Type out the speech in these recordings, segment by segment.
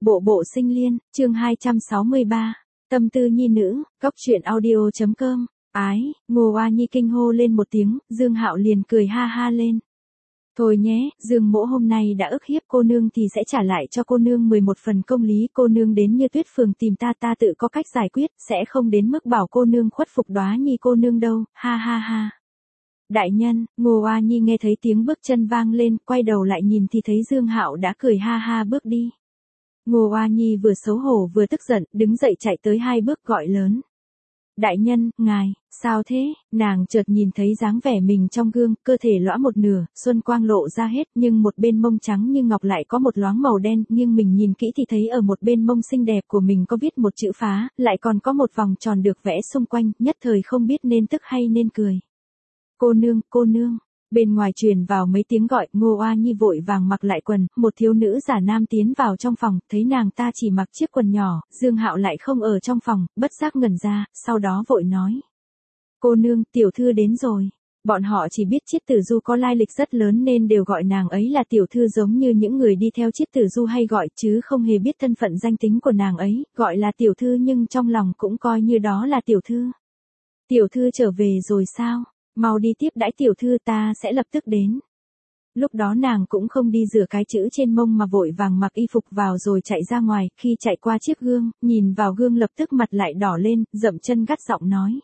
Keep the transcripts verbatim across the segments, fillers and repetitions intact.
Bộ bộ sinh liên, chương hai trăm sáu mươi ba, tâm tư nhi nữ, góc truyện audio.com, ái, Ngô Oa Nhi kinh hô lên một tiếng, Dương Hạo liền cười ha ha lên. Thôi nhé, Dương mỗ hôm nay đã ức hiếp cô nương thì sẽ trả lại cho cô nương mười một phần công lý, cô nương đến Như Tuyết phường tìm ta ta tự có cách giải quyết, sẽ không đến mức bảo cô nương khuất phục Đóa Nhi cô nương đâu, ha ha ha. Đại nhân, Ngô Oa Nhi nghe thấy tiếng bước chân vang lên, quay đầu lại nhìn thì thấy Dương Hạo đã cười ha ha bước đi. Ngô Oa Nhi vừa xấu hổ vừa tức giận, đứng dậy chạy tới hai bước gọi lớn. Đại nhân, ngài, sao thế? Nàng chợt nhìn thấy dáng vẻ mình trong gương, cơ thể lõa một nửa, xuân quang lộ ra hết, nhưng một bên mông trắng như ngọc lại có một loáng màu đen, nhưng mình nhìn kỹ thì thấy ở một bên mông xinh đẹp của mình có viết một chữ phá, lại còn có một vòng tròn được vẽ xung quanh, nhất thời không biết nên tức hay nên cười. Cô nương, cô nương. Bên ngoài truyền vào mấy tiếng gọi, Ngô Oa Nhi vội vàng mặc lại quần, một thiếu nữ giả nam tiến vào trong phòng, thấy nàng ta chỉ mặc chiếc quần nhỏ, Dương Hạo lại không ở trong phòng, bất giác ngẩn ra, sau đó vội nói. Cô nương, tiểu thư đến rồi. Bọn họ chỉ biết Chiết Tử Du có lai lịch rất lớn nên đều gọi nàng ấy là tiểu thư giống như những người đi theo Chiết Tử Du hay gọi, chứ không hề biết thân phận danh tính của nàng ấy, gọi là tiểu thư nhưng trong lòng cũng coi như đó là tiểu thư. Tiểu thư trở về rồi sao? Mau đi tiếp đãi tiểu thư, ta sẽ lập tức đến. Lúc đó nàng cũng không đi rửa cái chữ trên mông mà vội vàng mặc y phục vào rồi chạy ra ngoài, khi chạy qua chiếc gương, nhìn vào gương lập tức mặt lại đỏ lên, dậm chân gắt giọng nói.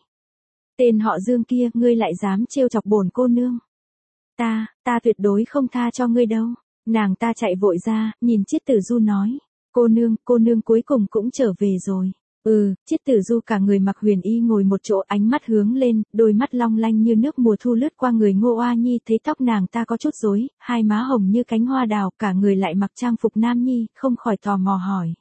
Tên họ Dương kia, ngươi lại dám trêu chọc bổn cô nương. Ta, ta tuyệt đối không tha cho ngươi đâu. Nàng ta chạy vội ra, nhìn Chiết Tử Du nói. Cô nương, cô nương cuối cùng cũng trở về rồi. Ừ, Chiết Tử Du cả người mặc huyền y ngồi một chỗ, ánh mắt hướng lên, đôi mắt long lanh như nước mùa thu lướt qua người Ngô Oa Nhi, thấy tóc nàng ta có chút rối, hai má hồng như cánh hoa đào, cả người lại mặc trang phục nam nhi, không khỏi tò mò hỏi.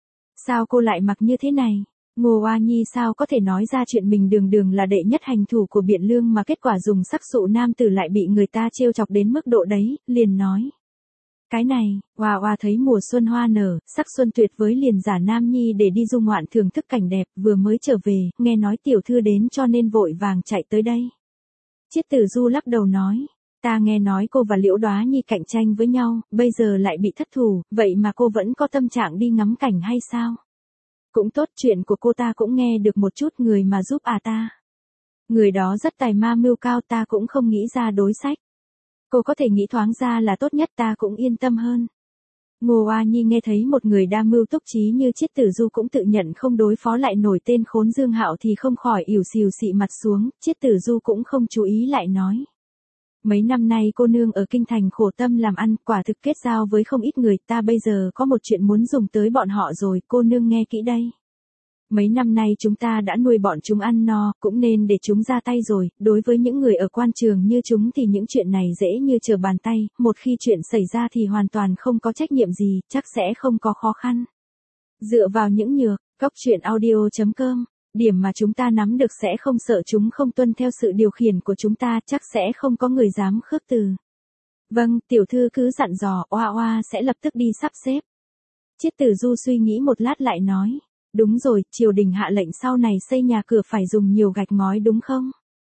Sao cô lại mặc như thế này? Ngô Oa Nhi sao có thể nói ra chuyện mình đường đường là đệ nhất hành thủ của Biện Lương mà kết quả dùng sắc dụ nam tử lại bị người ta trêu chọc đến mức độ đấy, liền nói. Cái này, Oa Oa thấy mùa xuân hoa nở, sắc xuân tuyệt với liền giả nam nhi để đi du ngoạn thưởng thức cảnh đẹp, vừa mới trở về, nghe nói tiểu thư đến cho nên vội vàng chạy tới đây. Chiết Tử Du lắc đầu nói, ta nghe nói cô và Liễu Đóa Nhi cạnh tranh với nhau, bây giờ lại bị thất thủ, vậy mà cô vẫn có tâm trạng đi ngắm cảnh hay sao? Cũng tốt, chuyện của cô ta cũng nghe được một chút, người mà giúp à ta. Người đó rất tài ma mưu cao, ta cũng không nghĩ ra đối sách. Cô có thể nghĩ thoáng ra là tốt nhất, ta cũng yên tâm hơn. Ngô Oa Nhi nghe thấy một người đa mưu túc trí như Chiết Tử Du cũng tự nhận không đối phó lại nổi tên khốn Dương Hạo thì không khỏi ỉu xìu xị mặt xuống, Chiết Tử Du cũng không chú ý lại nói. Mấy năm nay cô nương ở kinh thành khổ tâm làm ăn, quả thực kết giao với không ít người, ta bây giờ có một chuyện muốn dùng tới bọn họ rồi, cô nương nghe kỹ đây. Mấy năm nay chúng ta đã nuôi bọn chúng ăn no, cũng nên để chúng ra tay rồi, đối với những người ở quan trường như chúng thì những chuyện này dễ như trở bàn tay, một khi chuyện xảy ra thì hoàn toàn không có trách nhiệm gì, chắc sẽ không có khó khăn. Dựa vào những nhược, góc truyện audio.com, điểm mà chúng ta nắm được sẽ không sợ chúng không tuân theo sự điều khiển của chúng ta, chắc sẽ không có người dám khước từ. Vâng, tiểu thư cứ dặn dò, Oa Oa sẽ lập tức đi sắp xếp. Chiết Tử Du suy nghĩ một lát lại nói. Đúng rồi, triều đình hạ lệnh sau này xây nhà cửa phải dùng nhiều gạch ngói đúng không?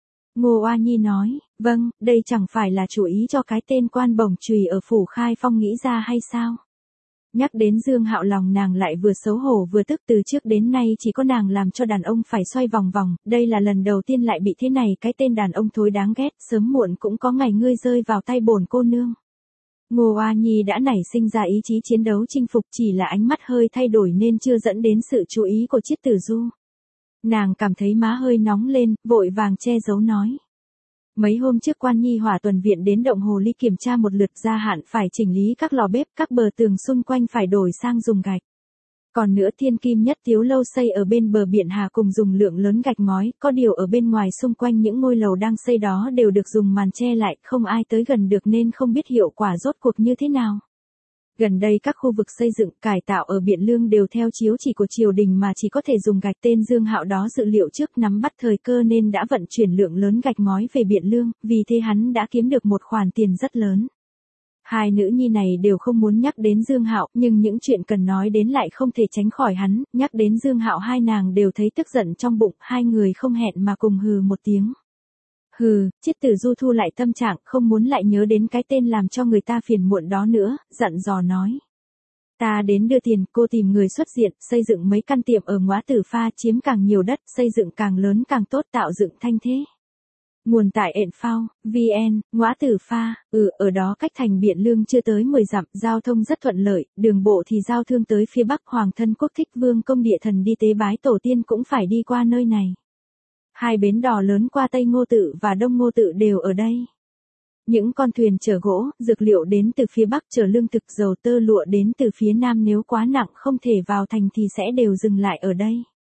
Ngô Oa Nhi nói, vâng, đây chẳng phải là chủ ý cho cái tên quan bổng chùy ở phủ Khai Phong nghĩ ra hay sao? Nhắc đến Dương Hạo lòng nàng lại vừa xấu hổ vừa tức, từ trước đến nay chỉ có nàng làm cho đàn ông phải xoay vòng vòng, đây là lần đầu tiên lại bị thế này, cái tên đàn ông thối đáng ghét, sớm muộn cũng có ngày ngươi rơi vào tay bổn cô nương. Ngô Oa Nhi đã nảy sinh ra ý chí chiến đấu chinh phục, chỉ là ánh mắt hơi thay đổi nên chưa dẫn đến sự chú ý của Chiết Tử Du. Nàng cảm thấy má hơi nóng lên, vội vàng che giấu nói. Mấy hôm trước Quan Nhi Hỏa tuần viện đến động hồ ly kiểm tra một lượt, gia hạn phải chỉnh lý các lò bếp, các bờ tường xung quanh phải đổi sang dùng gạch. Còn nữa Thiên Kim Nhất Tiếu lâu xây ở bên bờ biển Hà cùng dùng lượng lớn gạch ngói, có điều ở bên ngoài xung quanh những ngôi lầu đang xây đó đều được dùng màn che lại, không ai tới gần được nên không biết hiệu quả rốt cuộc như thế nào. Gần đây các khu vực xây dựng, cải tạo ở Biện Lương đều theo chiếu chỉ của triều đình mà chỉ có thể dùng gạch, tên Dương Hạo đó dự liệu trước nắm bắt thời cơ nên đã vận chuyển lượng lớn gạch ngói về Biện Lương, vì thế hắn đã kiếm được một khoản tiền rất lớn. Hai nữ nhi này đều không muốn nhắc đến Dương Hạo, nhưng những chuyện cần nói đến lại không thể tránh khỏi hắn, nhắc đến Dương Hạo hai nàng đều thấy tức giận trong bụng, hai người không hẹn mà cùng hừ một tiếng. Hừ, Chiết Tử Du thu lại tâm trạng, không muốn lại nhớ đến cái tên làm cho người ta phiền muộn đó nữa, dặn dò nói. Ta đến đưa tiền, cô tìm người xuất diện, xây dựng mấy căn tiệm ở Ngõa Tử Pha, chiếm càng nhiều đất, xây dựng càng lớn càng tốt, tạo dựng thanh thế. Nguồn tại ện phao, vn, Ngõa Tử Pha, ừ, ở đó cách thành Biện Lương chưa tới mười dặm, giao thông rất thuận lợi, đường bộ thì giao thương tới phía Bắc. Hoàng thân Quốc Thích Vương công địa thần đi tế bái tổ tiên cũng phải đi qua nơi này. Hai bến đò lớn qua Tây Ngô Tự và Đông Ngô Tự đều ở đây. Những con thuyền chở gỗ, dược liệu đến từ phía Bắc, chở lương thực, dầu tơ lụa đến từ phía Nam, nếu quá nặng không thể vào thành thì sẽ đều dừng lại ở đây.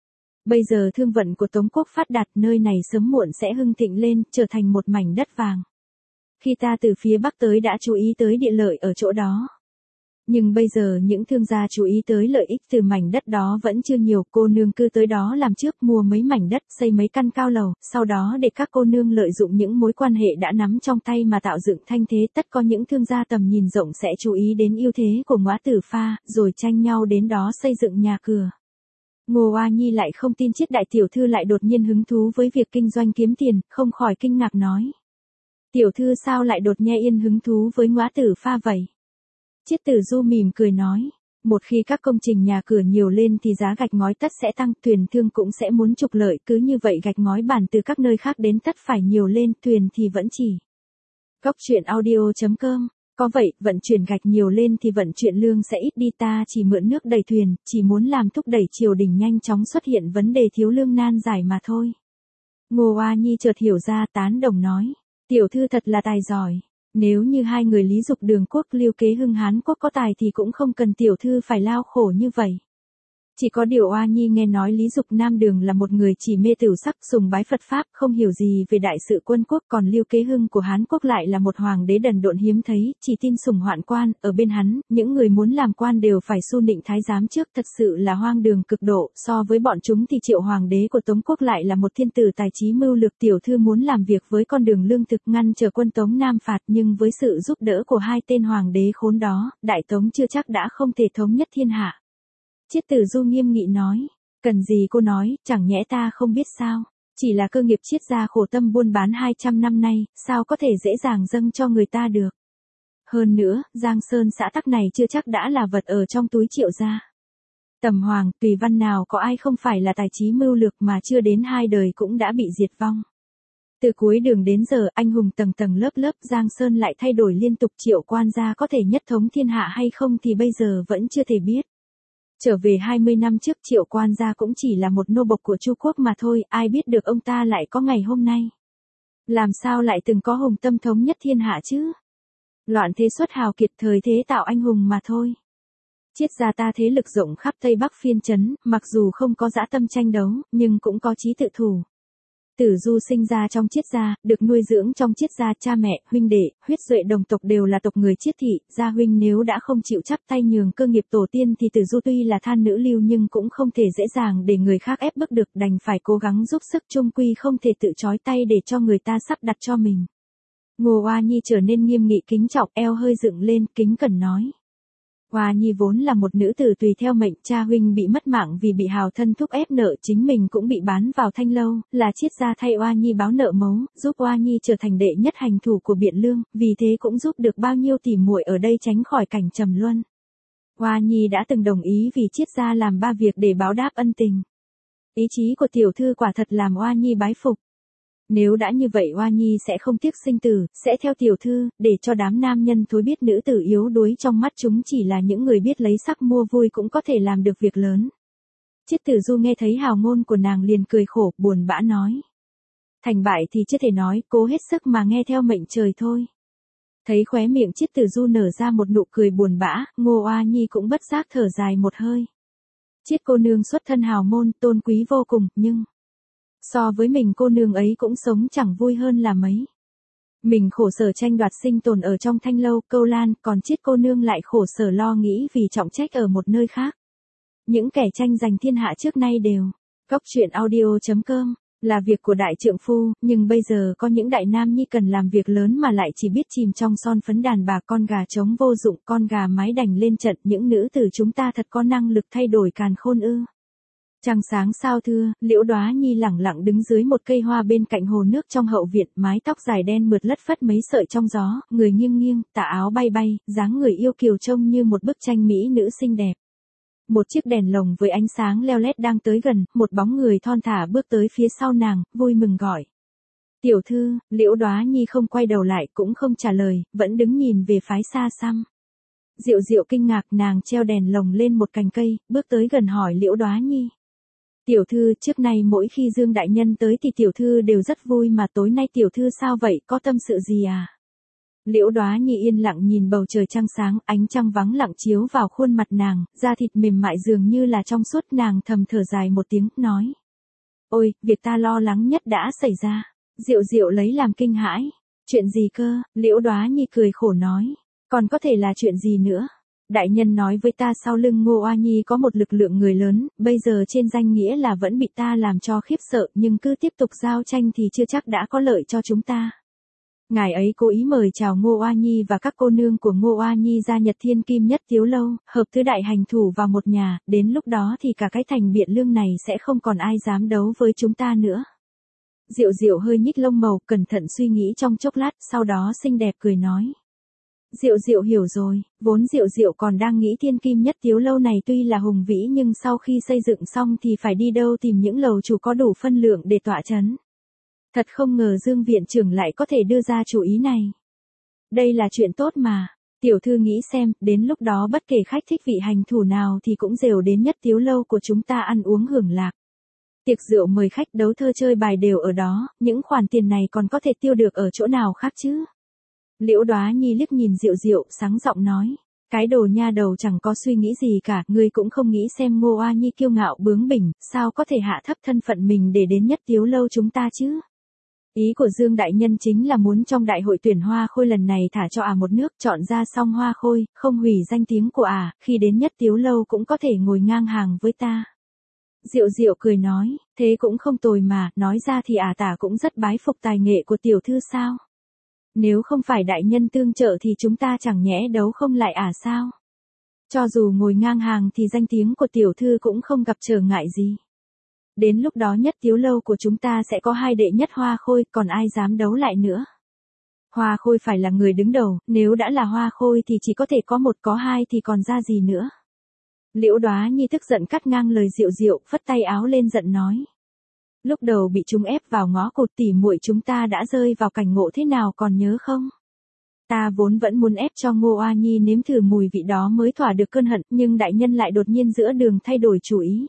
Bây giờ thương vận của Tống quốc phát đạt, nơi này sớm muộn sẽ hưng thịnh lên, trở thành một mảnh đất vàng. Khi ta từ phía Bắc tới đã chú ý tới địa lợi ở chỗ đó. Nhưng bây giờ những thương gia chú ý tới lợi ích từ mảnh đất đó vẫn chưa nhiều. Cô nương cứ tới đó làm trước, mua mấy mảnh đất, xây mấy căn cao lầu, sau đó để các cô nương lợi dụng những mối quan hệ đã nắm trong tay mà tạo dựng thanh thế. Tất có những thương gia tầm nhìn rộng sẽ chú ý đến ưu thế của Ngõa Tử Pha, rồi tranh nhau đến đó xây dựng nhà cửa. Ngô Oa Nhi lại không tin Chiết đại tiểu thư lại đột nhiên hứng thú với việc kinh doanh kiếm tiền, không khỏi kinh ngạc nói. Tiểu thư sao lại đột nhiên yên hứng thú với Ngõa Tử Pha vậy? Chiết Tử Du mỉm cười nói, một khi các công trình nhà cửa nhiều lên thì giá gạch ngói tất sẽ tăng, thuyền thương cũng sẽ muốn trục lợi, cứ như vậy gạch ngói bản từ các nơi khác đến tất phải nhiều lên, thuyền thì vẫn chỉ. Góc truyện audio chấm com, có vậy, vận chuyển gạch nhiều lên thì vận chuyển lương sẽ ít đi, ta chỉ mượn nước đẩy thuyền, chỉ muốn làm thúc đẩy triều đình nhanh chóng xuất hiện vấn đề thiếu lương nan giải mà thôi. Ngô Oa Nhi chợt hiểu ra, tán đồng nói, tiểu thư thật là tài giỏi. Nếu như hai người Lý Dục Đường Quốc Liêu Kế Hưng Hán Quốc có tài thì cũng không cần tiểu thư phải lao khổ như vậy. Chỉ có điều Oa Nhi nghe nói Lý Dục Nam Đường là một người chỉ mê tửu sắc, sùng bái Phật Pháp, không hiểu gì về đại sự quân quốc, còn Liêu Kế Hưng của Hán Quốc lại là một hoàng đế đần độn hiếm thấy, chỉ tin sùng hoạn quan, ở bên hắn, những người muốn làm quan đều phải su nịnh thái giám trước, thật sự là hoang đường cực độ. So với bọn chúng thì Triệu hoàng đế của Tống quốc lại là một thiên tử tài trí mưu lược. Tiểu thư muốn làm việc với con đường lương thực, ngăn trở quân Tống Nam phạt, nhưng với sự giúp đỡ của hai tên hoàng đế khốn đó, Đại Tống chưa chắc đã không thể thống nhất thiên hạ. Chiết Tử Du nghiêm nghị nói, cần gì cô nói, chẳng nhẽ ta không biết sao, chỉ là cơ nghiệp Chiết gia khổ tâm buôn bán hai trăm năm nay, sao có thể dễ dàng dâng cho người ta được. Hơn nữa, Giang Sơn xã tắc này chưa chắc đã là vật ở trong túi Triệu gia. Tầm Hoàng, Tùy Văn nào có ai không phải là tài trí mưu lược mà chưa đến hai đời cũng đã bị diệt vong. Từ cuối đường đến giờ, anh hùng tầng tầng lớp lớp, Giang Sơn lại thay đổi liên tục, Triệu quan gia có thể nhất thống thiên hạ hay không thì bây giờ vẫn chưa thể biết. Trở về hai mươi năm trước, Triệu quan gia cũng chỉ là một nô bộc của Chu quốc mà thôi, ai biết được ông ta lại có ngày hôm nay. Làm sao lại từng có hùng tâm thống nhất thiên hạ chứ? Loạn thế xuất hào kiệt, thời thế tạo anh hùng mà thôi. Chiết gia ta thế lực rộng khắp Tây Bắc phiên trấn, mặc dù không có dã tâm tranh đấu, nhưng cũng có chí tự thủ. Tử Du sinh ra trong Chiết gia, được nuôi dưỡng trong Chiết gia, cha mẹ, huynh đệ, huyết duệ đồng tộc đều là tộc người Chiết thị, gia huynh nếu đã không chịu chắp tay nhường cơ nghiệp tổ tiên thì Tử Du tuy là than nữ lưu nhưng cũng không thể dễ dàng để người khác ép bức được, đành phải cố gắng giúp sức, chung quy không thể tự trói tay để cho người ta sắp đặt cho mình. Ngô Oa Nhi trở nên nghiêm nghị kính trọng, eo hơi dựng lên, kính cẩn nói. Oa Nhi vốn là một nữ tử tùy theo mệnh, cha huynh bị mất mạng vì bị hào thân thúc ép nợ, chính mình cũng bị bán vào Thanh Lâu, là Chiết gia thay Oa Nhi báo nợ mấu, giúp Oa Nhi trở thành đệ nhất hành thủ của Biện Lương, vì thế cũng giúp được bao nhiêu tỷ muội ở đây tránh khỏi cảnh trầm luân. Oa Nhi đã từng đồng ý vì Chiết gia làm ba việc để báo đáp ân tình. Ý chí của tiểu thư quả thật làm Oa Nhi bái phục. Nếu đã như vậy Oa Nhi sẽ không tiếc sinh tử, sẽ theo tiểu thư, để cho đám nam nhân thối biết nữ tử yếu đuối trong mắt chúng chỉ là những người biết lấy sắc mua vui cũng có thể làm được việc lớn. Chiết Tử Du nghe thấy hào ngôn của nàng liền cười khổ, buồn bã nói. Thành bại thì chưa thể nói, cố hết sức mà nghe theo mệnh trời thôi. Thấy khóe miệng Chiết Tử Du nở ra một nụ cười buồn bã, Ngô Oa Nhi cũng bất giác thở dài một hơi. Chiết cô nương xuất thân hào môn, tôn quý vô cùng, nhưng... so với mình cô nương ấy cũng sống chẳng vui hơn là mấy. Mình khổ sở tranh đoạt sinh tồn ở trong Thanh Lâu, Câu Lan, còn Chiết cô nương lại khổ sở lo nghĩ vì trọng trách ở một nơi khác. Những kẻ tranh giành thiên hạ trước nay đều, góc truyện audio chấm com, là việc của đại trượng phu, nhưng bây giờ có những đại nam nhi cần làm việc lớn mà lại chỉ biết chìm trong son phấn đàn bà, con gà trống vô dụng, con gà mái đành lên trận, những nữ tử chúng ta thật có năng lực thay đổi càn khôn ư. Trăng sáng sao thưa, Liễu Đóa Nhi lẳng lặng đứng dưới một cây hoa bên cạnh hồ nước trong hậu viện, mái tóc dài đen mượt lất phất mấy sợi trong gió, người nghiêng nghiêng, tà áo bay bay, dáng người yêu kiều trông như một bức tranh mỹ nữ xinh đẹp. Một chiếc đèn lồng với ánh sáng leo lét đang tới gần, một bóng người thon thả bước tới phía sau nàng, vui mừng gọi. Tiểu thư. Liễu Đóa Nhi không quay đầu lại cũng không trả lời, vẫn đứng nhìn về phái xa xăm. Diệu Diệu kinh ngạc, nàng treo đèn lồng lên một cành cây, bước tới gần hỏi Liễu Đóa Nhi. Tiểu thư, trước nay mỗi khi Dương đại nhân tới thì tiểu thư đều rất vui mà tối nay tiểu thư sao vậy, có tâm sự gì à? Liễu Đóa Nhi yên lặng nhìn bầu trời trăng sáng, ánh trăng vắng lặng chiếu vào khuôn mặt nàng, da thịt mềm mại dường như là trong suốt, nàng thầm thở dài một tiếng, nói. Ôi, việc ta lo lắng nhất đã xảy ra. Diệu Diệu lấy làm kinh hãi. Chuyện gì cơ? Liễu Đóa Nhi cười khổ nói. Còn có thể là chuyện gì nữa? Đại nhân nói với ta sau lưng Ngô Oa Nhi có một lực lượng người lớn, bây giờ trên danh nghĩa là vẫn bị ta làm cho khiếp sợ, nhưng cứ tiếp tục giao tranh thì chưa chắc đã có lợi cho chúng ta. Ngài ấy cố ý mời chào Ngô Oa Nhi và các cô nương của Ngô Oa Nhi ra Nhật Thiên Kim Nhất Tiếu Lâu, hợp tứ đại hành thủ vào một nhà, đến lúc đó thì cả cái thành Biện Lương này sẽ không còn ai dám đấu với chúng ta nữa. Diệu Diệu hơi nhích lông màu, cẩn thận suy nghĩ trong chốc lát, sau đó xinh đẹp cười nói. Diệu Diệu hiểu rồi, vốn Diệu Diệu còn đang nghĩ Thiên Kim Nhất Tiếu Lâu này tuy là hùng vĩ nhưng sau khi xây dựng xong thì phải đi đâu tìm những lầu chủ có đủ phân lượng để tọa chấn. Thật không ngờ Dương viện trưởng lại có thể đưa ra chủ ý này. Đây là chuyện tốt mà. Tiểu thư nghĩ xem, đến lúc đó bất kể khách thích vị hành thủ nào thì cũng đều đến Nhất Tiếu Lâu của chúng ta ăn uống hưởng lạc. Tiệc rượu mời khách, đấu thơ chơi bài đều ở đó, những khoản tiền này còn có thể tiêu được ở chỗ nào khác chứ? Liễu Đóa Nhi liếc nhìn Diệu Diệu, sáng giọng nói. Cái đồ nha đầu chẳng có suy nghĩ gì cả, ngươi cũng không nghĩ xem Ngô Oa Nhi kiêu ngạo bướng bỉnh, sao có thể hạ thấp thân phận mình để đến Nhất Tiếu Lâu chúng ta chứ? Ý của Dương đại nhân chính là muốn trong đại hội tuyển hoa khôi lần này thả cho ả à một nước, chọn ra xong hoa khôi, không hủy danh tiếng của ả, à, khi đến Nhất Tiếu Lâu cũng có thể ngồi ngang hàng với ta. Diệu Diệu cười nói, thế cũng không tồi mà, nói ra thì ả à tả cũng rất bái phục tài nghệ của tiểu thư sao? Nếu không phải đại nhân tương trợ thì chúng ta chẳng nhẽ đấu không lại ả à sao? Cho dù ngồi ngang hàng thì danh tiếng của tiểu thư cũng không gặp trở ngại gì. Đến lúc đó Nhất Tiếu Lâu của chúng ta sẽ có hai đệ nhất hoa khôi, còn ai dám đấu lại nữa. Hoa khôi phải là người đứng đầu, nếu đã là hoa khôi thì chỉ có thể có một có hai thì còn ra gì nữa. Liễu Đóa Nhi tức giận cắt ngang lời Diệu Diệu, phất tay áo lên giận nói. Lúc đầu bị chúng ép vào ngõ cụt tỉ muội chúng ta đã rơi vào cảnh ngộ thế nào còn nhớ không? Ta vốn vẫn muốn ép cho Ngô Oa Nhi nếm thử mùi vị đó mới thỏa được cơn hận, nhưng đại nhân lại đột nhiên giữa đường thay đổi chủ ý.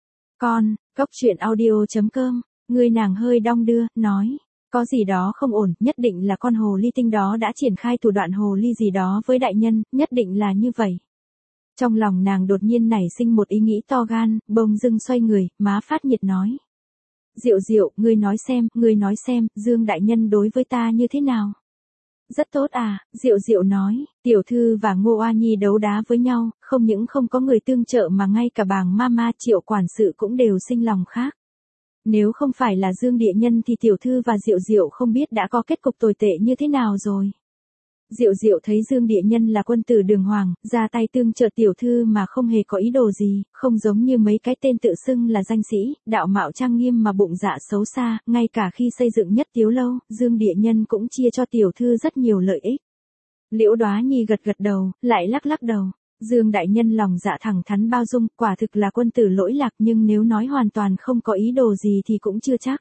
Con, Cốc Truyện Audio chấm com, người nàng hơi đong đưa, nói. Có gì đó không ổn, nhất định là con hồ ly tinh đó đã triển khai thủ đoạn hồ ly gì đó với đại nhân, nhất định là như vậy. Trong lòng nàng đột nhiên nảy sinh một ý nghĩ to gan, bỗng dưng xoay người, má phát nhiệt nói. Diệu Diệu, ngươi nói xem, ngươi nói xem, Dương đại nhân đối với ta như thế nào? Rất tốt à, Diệu Diệu nói, tiểu thư và Ngô Oa Nhi đấu đá với nhau, không những không có người tương trợ mà ngay cả bàng mama Triệu quản sự cũng đều sinh lòng khác. Nếu không phải là Dương địa nhân thì tiểu thư và Diệu Diệu không biết đã có kết cục tồi tệ như thế nào rồi. Diệu Diệu thấy Dương địa nhân là quân tử đường hoàng, ra tay tương trợ tiểu thư mà không hề có ý đồ gì, không giống như mấy cái tên tự xưng là danh sĩ, đạo mạo trang nghiêm mà bụng dạ xấu xa, ngay cả khi xây dựng Nhất Tiếu Lâu, Dương địa nhân cũng chia cho tiểu thư rất nhiều lợi ích. Liễu Đóa Nhi gật gật đầu, lại lắc lắc đầu. Dương đại nhân lòng dạ thẳng thắn bao dung, quả thực là quân tử lỗi lạc, nhưng nếu nói hoàn toàn không có ý đồ gì thì cũng chưa chắc.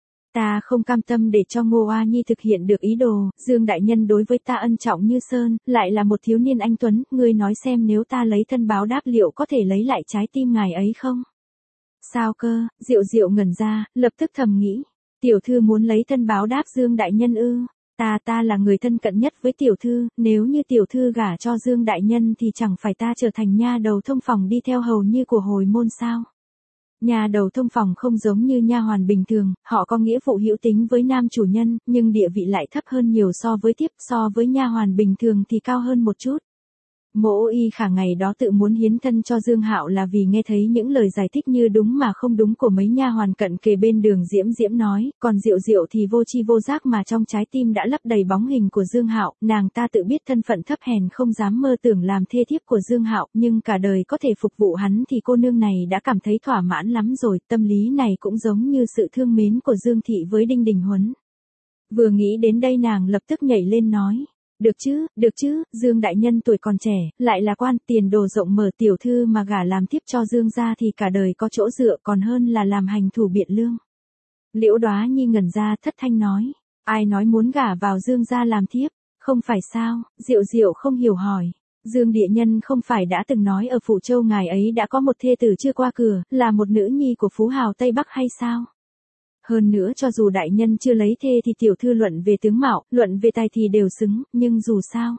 Ta không cam tâm để cho Ngô Oa Nhi thực hiện được ý đồ, Dương đại nhân đối với ta ân trọng như sơn, lại là một thiếu niên anh tuấn, ngươi nói xem nếu ta lấy thân báo đáp liệu có thể lấy lại trái tim ngài ấy không? Sao cơ? Diệu Diệu ngẩn ra, lập tức thầm nghĩ, tiểu thư muốn lấy thân báo đáp Dương đại nhân ư? Ta ta là người thân cận nhất với tiểu thư, nếu như tiểu thư gả cho Dương đại nhân thì chẳng phải ta trở thành nha đầu thông phòng đi theo hầu như của hồi môn sao? Nha đầu thông phòng không giống như nha hoàn bình thường, họ có nghĩa vụ hữu tính với nam chủ nhân, nhưng địa vị lại thấp hơn nhiều so với tiếp, so với nha hoàn bình thường thì cao hơn một chút. Mỗ Y Khả ngày đó tự muốn hiến thân cho Dương Hạo là vì nghe thấy những lời giải thích như đúng mà không đúng của mấy nha hoàn cận kề bên đường Diễm Diễm nói, còn Diệu Diệu thì vô tri vô giác mà trong trái tim đã lấp đầy bóng hình của Dương Hạo, nàng ta tự biết thân phận thấp hèn không dám mơ tưởng làm thê thiếp của Dương Hạo, nhưng cả đời có thể phục vụ hắn thì cô nương này đã cảm thấy thỏa mãn lắm rồi, tâm lý này cũng giống như sự thương mến của Dương Thị với Đinh Đình Huấn. Vừa nghĩ đến đây nàng lập tức nhảy lên nói. Được chứ, được chứ, Dương đại nhân tuổi còn trẻ, lại là quan, tiền đồ rộng mở, tiểu thư mà gả làm thiếp cho Dương gia thì cả đời có chỗ dựa còn hơn là làm hành thủ biện lương. Liễu Đóa Nhi ngẩn ra thất thanh nói, ai nói muốn gả vào Dương gia làm thiếp, không phải sao? Diệu Diệu không hiểu hỏi. Dương địa nhân không phải đã từng nói ở Phụ Châu ngài ấy đã có một thê tử chưa qua cửa, là một nữ nhi của phú hào Tây Bắc hay sao? Hơn nữa cho dù đại nhân chưa lấy thê thì tiểu thư luận về tướng mạo, luận về tài thì đều xứng, nhưng dù sao,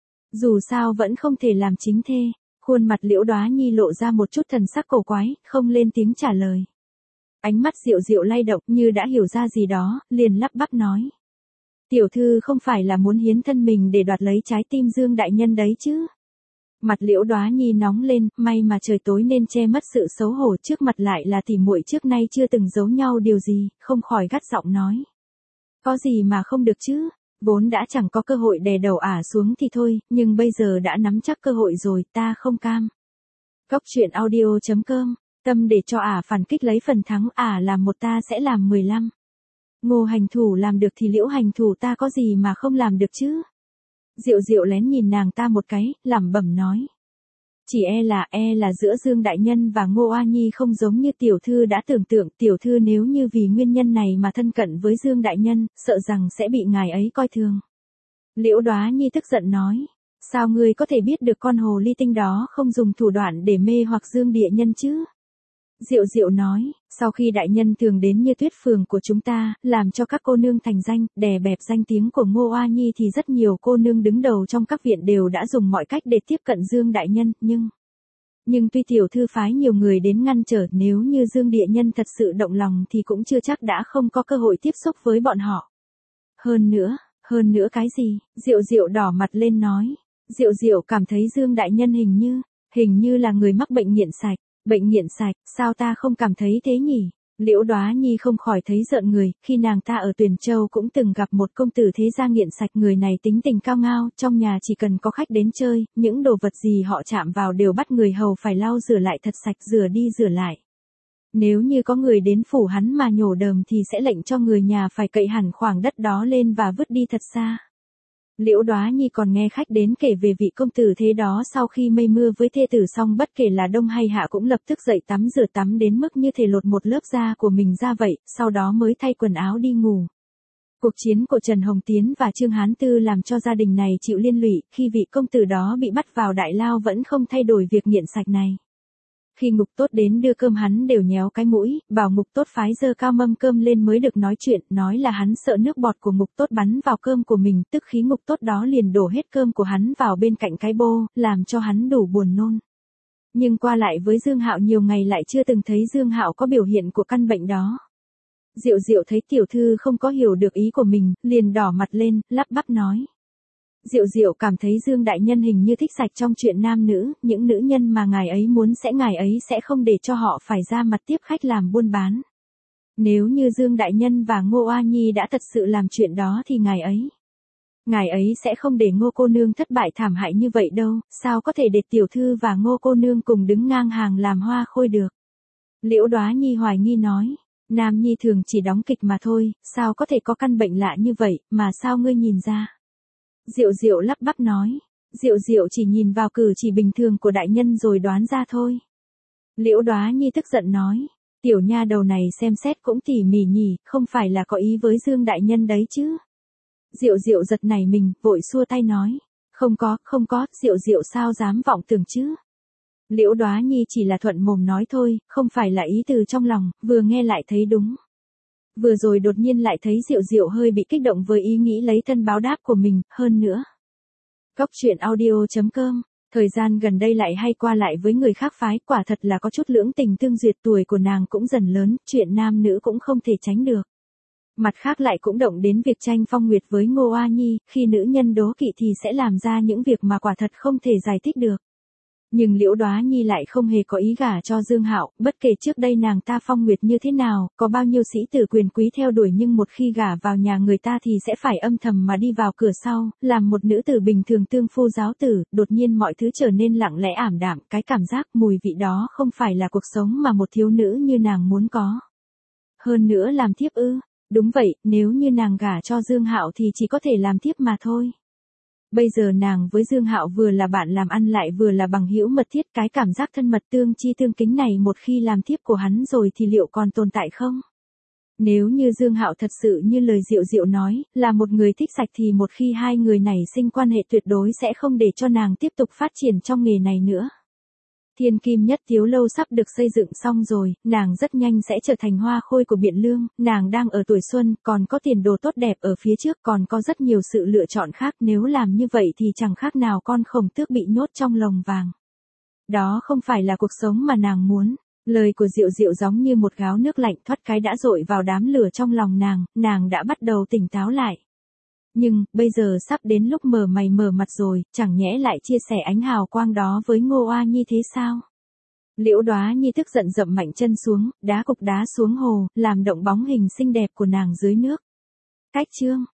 dù sao vẫn không thể làm chính thê. Khuôn mặt Liễu Đóa Nhi lộ ra một chút thần sắc cổ quái, không lên tiếng trả lời. Ánh mắt Diệu Diệu lay động như đã hiểu ra gì đó, liền lắp bắp nói. Tiểu thư không phải là muốn hiến thân mình để đoạt lấy trái tim Dương đại nhân đấy chứ? Mặt Liễu Đóa Nhi nóng lên, may mà trời tối nên che mất sự xấu hổ, trước mặt lại là tỉ muội trước nay chưa từng giấu nhau điều gì, không khỏi gắt giọng nói. Có gì mà không được chứ, vốn đã chẳng có cơ hội đè đầu ả xuống thì thôi, nhưng bây giờ đã nắm chắc cơ hội rồi, ta không cam. Cốc truyện audio chấm com, tâm để cho ả phản kích lấy phần thắng, ả làm một ta sẽ làm mười lăm. Ngô hành thủ làm được thì Liễu hành thủ ta có gì mà không làm được chứ? Diệu Diệu lén nhìn nàng ta một cái, lẩm bẩm nói. Chỉ e là, e là giữa Dương đại nhân và Ngô Oa Nhi không giống như tiểu thư đã tưởng tượng, tiểu thư nếu như vì nguyên nhân này mà thân cận với Dương đại nhân, sợ rằng sẽ bị ngài ấy coi thường. Liễu Đóa Nhi tức giận nói, sao ngươi có thể biết được con hồ ly tinh đó không dùng thủ đoạn để mê hoặc Dương địa nhân chứ? Diệu Diệu nói, sau khi đại nhân thường đến như Tuyết phường của chúng ta, làm cho các cô nương thành danh, đè bẹp danh tiếng của Ngô Oa Nhi thì rất nhiều cô nương đứng đầu trong các viện đều đã dùng mọi cách để tiếp cận Dương đại nhân, nhưng... Nhưng tuy tiểu thư phái nhiều người đến ngăn trở, nếu như Dương địa nhân thật sự động lòng thì cũng chưa chắc đã không có cơ hội tiếp xúc với bọn họ. Hơn nữa, hơn nữa cái gì? Diệu Diệu đỏ mặt lên nói. Diệu Diệu cảm thấy Dương đại nhân hình như, hình như là người mắc bệnh nghiện sạch. Bệnh nghiện sạch, sao ta không cảm thấy thế nhỉ? Liễu Đóa Nhi không khỏi thấy giận người, khi nàng ta ở Tuyền Châu cũng từng gặp một công tử thế gia nghiện sạch, người này tính tình cao ngao, trong nhà chỉ cần có khách đến chơi, những đồ vật gì họ chạm vào đều bắt người hầu phải lau rửa lại thật sạch, rửa đi rửa lại. Nếu như có người đến phủ hắn mà nhổ đờm thì sẽ lệnh cho người nhà phải cậy hẳn khoảng đất đó lên và vứt đi thật xa. Liễu Đóa Nhi còn nghe khách đến kể về vị công tử thế đó, sau khi mây mưa với thê tử xong bất kể là đông hay hạ cũng lập tức dậy tắm rửa, tắm đến mức như thể lột một lớp da của mình ra vậy, sau đó mới thay quần áo đi ngủ. Cuộc chiến của Trần Hồng Tiến và Trương Hán Tư làm cho gia đình này chịu liên lụy, khi vị công tử đó bị bắt vào đại lao vẫn không thay đổi việc nghiện sạch này. Khi Ngục Tốt đến đưa cơm hắn đều nhéo cái mũi, bảo Ngục Tốt phái dơ cao mâm cơm lên mới được nói chuyện, nói là hắn sợ nước bọt của Ngục Tốt bắn vào cơm của mình, tức khí Ngục Tốt đó liền đổ hết cơm của hắn vào bên cạnh cái bô, làm cho hắn đủ buồn nôn. Nhưng qua lại với Dương Hạo nhiều ngày lại chưa từng thấy Dương Hạo có biểu hiện của căn bệnh đó. Diệu Diệu thấy tiểu thư không có hiểu được ý của mình, liền đỏ mặt lên, lắp bắp nói. Diệu Diệu cảm thấy Dương đại nhân hình như thích sạch trong chuyện nam nữ, những nữ nhân mà ngài ấy muốn sẽ ngài ấy sẽ không để cho họ phải ra mặt tiếp khách làm buôn bán. Nếu như Dương đại nhân và Ngô Oa Nhi đã thật sự làm chuyện đó thì ngài ấy, ngài ấy sẽ không để Ngô cô nương thất bại thảm hại như vậy đâu, sao có thể để tiểu thư và Ngô cô nương cùng đứng ngang hàng làm hoa khôi được. Liễu Đóa Nhi hoài nghi nói, Nam Nhi thường chỉ đóng kịch mà thôi, sao có thể có căn bệnh lạ như vậy, mà sao ngươi nhìn ra? Diệu Diệu lắp bắp nói, Diệu Diệu chỉ nhìn vào cử chỉ bình thường của đại nhân rồi đoán ra thôi. Liễu Đóa Nhi tức giận nói, tiểu nha đầu này xem xét cũng tỉ mỉ nhỉ, không phải là có ý với Dương đại nhân đấy chứ. Diệu Diệu giật nảy mình, vội xua tay nói, không có, không có, Diệu Diệu sao dám vọng tưởng chứ. Liễu Đóa Nhi chỉ là thuận mồm nói thôi, không phải là ý từ trong lòng, vừa nghe lại thấy đúng. Vừa rồi đột nhiên lại thấy Diệu Diệu hơi bị kích động với ý nghĩ lấy thân báo đáp của mình, hơn nữa. Cốc truyện audio chấm com, thời gian gần đây lại hay qua lại với người khác phái, quả thật là có chút lưỡng tình tương duyệt, tuổi của nàng cũng dần lớn, chuyện nam nữ cũng không thể tránh được. Mặt khác lại cũng động đến việc tranh phong nguyệt với Ngô Oa Nhi, khi nữ nhân đố kỵ thì sẽ làm ra những việc mà quả thật không thể giải thích được. Nhưng Liễu Đóa Nhi lại không hề có ý gả cho Dương Hạo, bất kể trước đây nàng ta phong nguyệt như thế nào, có bao nhiêu sĩ tử quyền quý theo đuổi nhưng một khi gả vào nhà người ta thì sẽ phải âm thầm mà đi vào cửa sau, làm một nữ tử bình thường tương phu giáo tử, đột nhiên mọi thứ trở nên lặng lẽ ảm đạm, cái cảm giác mùi vị đó không phải là cuộc sống mà một thiếu nữ như nàng muốn có. Hơn nữa làm thiếp ư? Đúng vậy, nếu như nàng gả cho Dương Hạo thì chỉ có thể làm thiếp mà thôi. Bây giờ nàng với Dương Hạo vừa là bạn làm ăn lại vừa là bằng hữu mật thiết, cái cảm giác thân mật tương chi tương kính này một khi làm thiếp của hắn rồi thì liệu còn tồn tại không? Nếu như Dương Hạo thật sự như lời Diệu Diệu nói, là một người thích sạch thì một khi hai người này sinh quan hệ tuyệt đối sẽ không để cho nàng tiếp tục phát triển trong nghề này nữa. Thiên Kim Nhất Tiếu Lâu sắp được xây dựng xong rồi, nàng rất nhanh sẽ trở thành hoa khôi của Biện Lương, nàng đang ở tuổi xuân, còn có tiền đồ tốt đẹp ở phía trước, còn có rất nhiều sự lựa chọn khác, nếu làm như vậy thì chẳng khác nào con khổng tước bị nhốt trong lồng vàng. Đó không phải là cuộc sống mà nàng muốn. Lời của Diệu Diệu giống như một gáo nước lạnh thoát cái đã dội vào đám lửa trong lòng nàng, nàng đã bắt đầu tỉnh táo lại. Nhưng, bây giờ sắp đến lúc mở mày mở mặt rồi, chẳng nhẽ lại chia sẻ ánh hào quang đó với Ngô Oa Nhi thế sao? Liễu Đóa Nhi tức giận dậm mạnh chân xuống, đá cục đá xuống hồ, làm động bóng hình xinh đẹp của nàng dưới nước. Cách chương